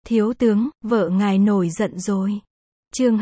Thiếu tướng, vợ ngài nổi giận rồi. Chương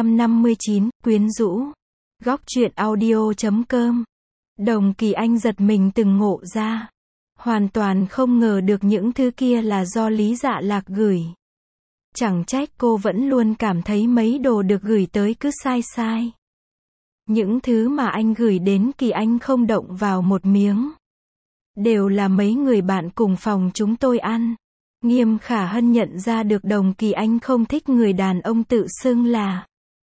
259, quyến rũ. Góc truyện audio.com. Đồng Kỳ Anh giật mình từng ngộ ra. Hoàn toàn không ngờ được những thứ kia là do Lý Dạ Lạc gửi. Chẳng trách cô vẫn luôn cảm thấy mấy đồ được gửi tới cứ sai sai. Những thứ mà anh gửi đến Kỳ Anh không động vào một miếng. Đều là mấy người bạn cùng phòng chúng tôi ăn. Nghiêm Khả Hân nhận ra được Đồng Kỳ Anh không thích người đàn ông tự xưng là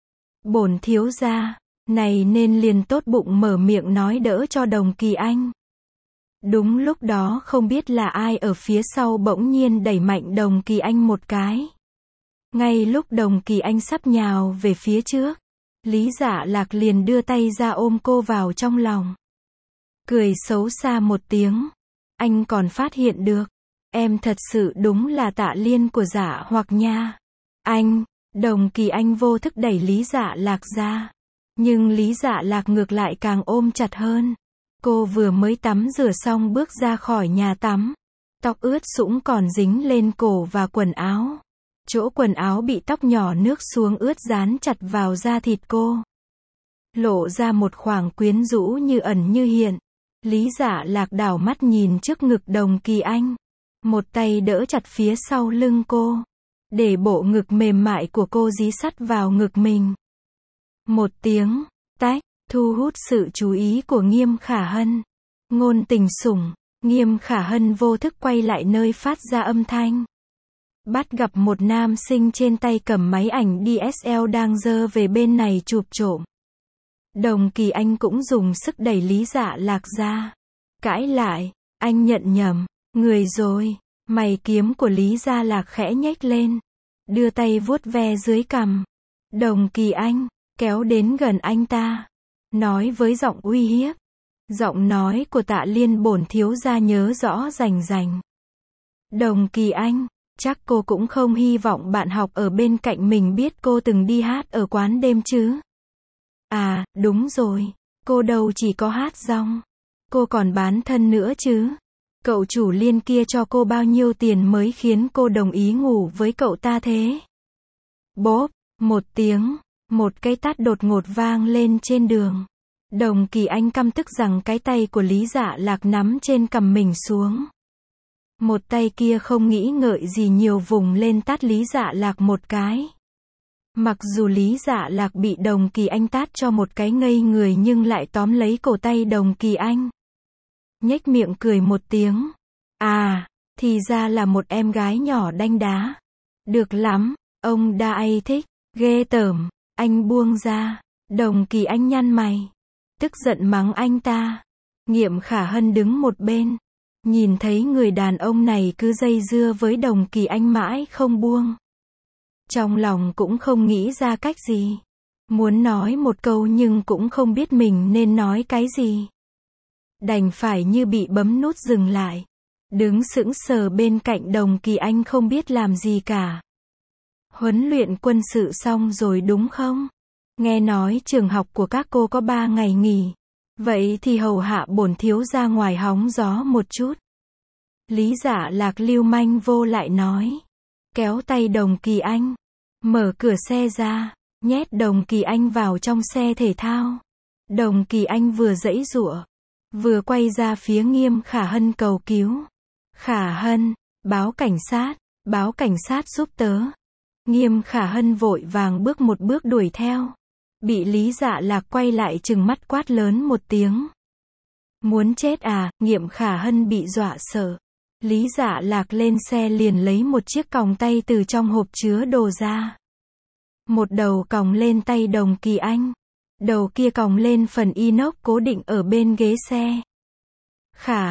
bổn thiếu gia, này nên liền tốt bụng mở miệng nói đỡ cho Đồng Kỳ Anh. Đúng lúc đó không biết là ai ở phía sau bỗng nhiên đẩy mạnh Đồng Kỳ Anh một cái. Ngay lúc Đồng Kỳ Anh sắp nhào về phía trước, Lý Dạ Lạc liền đưa tay ra ôm cô vào trong lòng. Cười xấu xa một tiếng. Anh còn phát hiện được. Em thật sự đúng là Tạ Liên của Dạ Hoặc nha. Anh, Đồng Kỳ Anh vô thức đẩy Lý Dạ Lạc ra. Nhưng Lý Dạ Lạc ngược lại càng ôm chặt hơn. Cô vừa mới tắm rửa xong bước ra khỏi nhà tắm. Tóc ướt sũng còn dính lên cổ và quần áo. Chỗ quần áo bị tóc nhỏ nước xuống ướt dán chặt vào da thịt cô. Lộ ra một khoảng quyến rũ như ẩn như hiện. Lý Dạ Lạc đảo mắt nhìn trước ngực Đồng Kỳ Anh. Một tay đỡ chặt phía sau lưng cô. Để bộ ngực mềm mại của cô dí sắt vào ngực mình. Một tiếng, tách, thu hút sự chú ý của Nghiêm Khả Hân. Ngôn tình sủng, Nghiêm Khả Hân vô thức quay lại nơi phát ra âm thanh. Bắt gặp một nam sinh trên tay cầm máy ảnh DSL đang giơ về bên này chụp trộm. Đồng Kỳ Anh cũng dùng sức đẩy Lý Dạ Lạc ra. Cãi lại, anh nhận nhầm, người rồi. Mày kiếm của Lý Dạ Lạc khẽ nhếch lên. Đưa tay vuốt ve dưới cằm. Đồng Kỳ Anh, kéo đến gần anh ta. Nói với giọng uy hiếp. Giọng nói của Tạ Liên bổn thiếu gia nhớ rõ rành rành. Đồng Kỳ Anh, chắc cô cũng không hy vọng bạn học ở bên cạnh mình biết cô từng đi hát ở quán đêm chứ. À, đúng rồi. Cô đâu chỉ có hát rong. Cô còn bán thân nữa chứ. Cậu chủ Liên kia cho cô bao nhiêu tiền mới khiến cô đồng ý ngủ với cậu ta thế? Bốp, một tiếng, một cái tát đột ngột vang lên trên đường. Đồng Kỳ Anh căm tức rằng cái tay của Lý Dạ Lạc nắm trên cằm mình xuống. Một tay kia không nghĩ ngợi gì nhiều vùng lên tát Lý Dạ Lạc một cái. Mặc dù Lý Dạ Lạc bị Đồng Kỳ Anh tát cho một cái ngây người nhưng lại tóm lấy cổ tay Đồng Kỳ Anh. Nhếch miệng cười một tiếng. À, thì ra là một em gái nhỏ đanh đá. Được lắm, ông đa ai thích, ghê tởm, anh buông ra. Đồng Kỳ Anh nhăn mày. Tức giận mắng anh ta. Nghiêm Khả Hân đứng một bên. Nhìn thấy người đàn ông này cứ dây dưa với Đồng Kỳ Anh mãi không buông. Trong lòng cũng không nghĩ ra cách gì. Muốn nói một câu nhưng cũng không biết mình nên nói cái gì. Đành phải như bị bấm nút dừng lại. Đứng sững sờ bên cạnh Đồng Kỳ Anh không biết làm gì cả. Huấn luyện quân sự xong rồi đúng không? Nghe nói trường học của các cô có 3 ngày nghỉ. Vậy thì hầu hạ bổn thiếu ra ngoài hóng gió một chút. Lý Dạ Lạc lưu manh vô lại nói. Kéo tay Đồng Kỳ Anh. Mở cửa xe ra. Nhét Đồng Kỳ Anh vào trong xe thể thao. Đồng Kỳ Anh vừa giãy giụa. Vừa quay ra phía Nghiêm Khả Hân cầu cứu. Khả Hân, báo cảnh sát giúp tớ. Nghiêm Khả Hân vội vàng bước một bước đuổi theo. Bị Lý Dạ Lạc quay lại trừng mắt quát lớn một tiếng. Muốn chết à? Nghiêm Khả Hân bị dọa sợ. Lý Dạ Lạc lên xe liền lấy một chiếc còng tay từ trong hộp chứa đồ ra. Một đầu còng lên tay Đồng Kỳ Anh. Đầu kia còng lên phần inox cố định ở bên ghế xe. Khả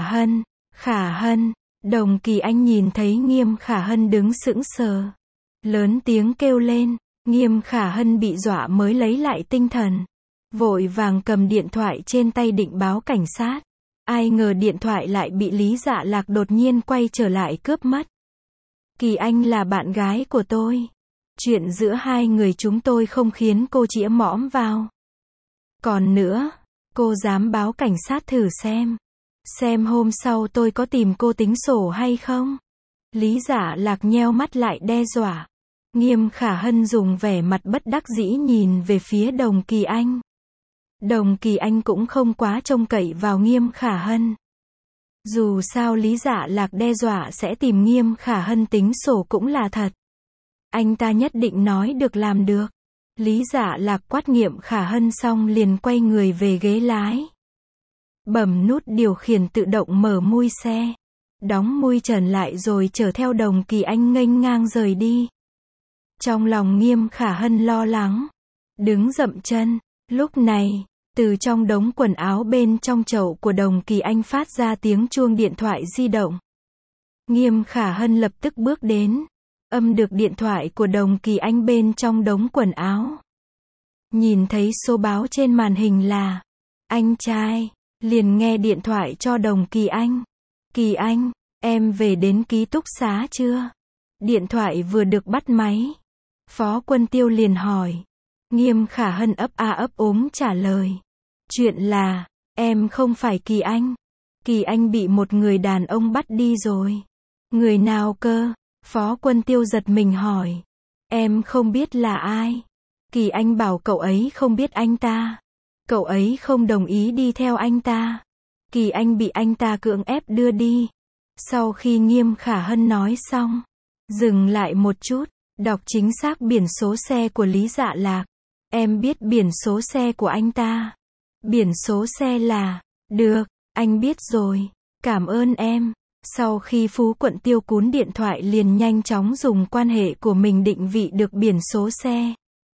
Hân, Đồng Kỳ Anh nhìn thấy Nghiêm Khả Hân đứng sững sờ. Lớn tiếng kêu lên. Nghiêm Khả Hân bị dọa mới lấy lại tinh thần. Vội vàng cầm điện thoại trên tay định báo cảnh sát. Ai ngờ điện thoại lại bị Lý Dạ Lạc đột nhiên quay trở lại cướp mất. Kỳ Anh là bạn gái của tôi. Chuyện giữa hai người chúng tôi không khiến cô chĩa mõm vào. Còn nữa, cô dám báo cảnh sát thử xem. Xem hôm sau tôi có tìm cô tính sổ hay không? Lý Dạ Lạc nheo mắt lại đe dọa. Nghiêm Khả Hân dùng vẻ mặt bất đắc dĩ nhìn về phía Đồng Kỳ Anh. Đồng Kỳ Anh cũng không quá trông cậy vào Nghiêm Khả Hân. Dù sao Lý Dạ Lạc đe dọa sẽ tìm Nghiêm Khả Hân tính sổ cũng là thật. Anh ta nhất định nói được làm được. Lý Dạ Lạc quát Nghiêm Khả Hân xong liền quay người về ghế lái. Bấm nút điều khiển tự động mở mui xe. Đóng mui trần lại rồi chở theo Đồng Kỳ Anh nghênh ngang rời đi. Trong lòng Nghiêm Khả Hân lo lắng. Đứng dậm chân. Lúc này, từ trong đống quần áo bên trong chậu của Đồng Kỳ Anh phát ra tiếng chuông điện thoại di động. Nghiêm Khả Hân lập tức bước đến. Âm được điện thoại của Đồng Kỳ Anh bên trong đống quần áo. Nhìn thấy số báo trên màn hình là anh trai, liền nghe điện thoại cho Đồng Kỳ Anh. Kỳ Anh, em về đến ký túc xá chưa? Điện thoại vừa được bắt máy. Phó Quân Tiêu liền hỏi. Nghiêm Khả Hân ấp a ấp úng trả lời. Chuyện là, em không phải Kỳ Anh. Kỳ Anh bị một người đàn ông bắt đi rồi. Người nào cơ? Phó Quân Tiêu giật mình hỏi. Em không biết là ai. Kỳ Anh bảo cậu ấy không biết anh ta. Cậu ấy không đồng ý đi theo anh ta. Kỳ Anh bị anh ta cưỡng ép đưa đi. Sau khi Nghiêm Khả Hân nói xong, dừng lại một chút, đọc chính xác biển số xe của Lý Dạ Lạc. Em biết biển số xe của anh ta. Biển số xe là, được, anh biết rồi, cảm ơn em. Sau khi Phú Quận Tiêu cún điện thoại liền nhanh chóng dùng quan hệ của mình định vị được biển số xe.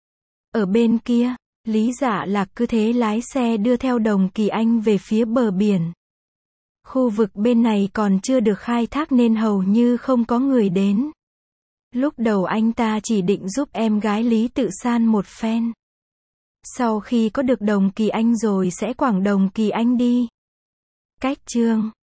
Ở bên kia, Lý Dạ Lạc cứ thế lái xe đưa theo Đồng Kỳ Anh về phía bờ biển. Khu vực bên này còn chưa được khai thác nên hầu như không có người đến. Lúc đầu anh ta chỉ định giúp em gái Lý Tự San một phen. Sau khi có được Đồng Kỳ Anh rồi sẽ quẳng Đồng Kỳ Anh đi. Cách chương